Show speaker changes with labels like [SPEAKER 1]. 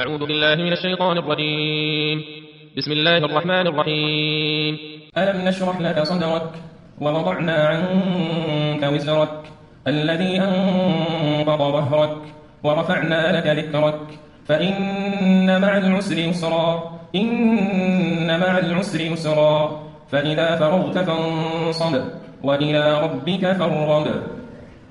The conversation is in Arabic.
[SPEAKER 1] أعوذ بالله من الشيطان الرجيم. بسم الله الرحمن الرحيم.
[SPEAKER 2] ألم نشرح لك صدرك ووضعنا عنك وزرك الذي أنقض ظهرك ورفعنا لك ذكرك فإن مع العسر يسرا إن مع العسر يسرا فإذا فرغت فانصب وإلى ربك فارغب.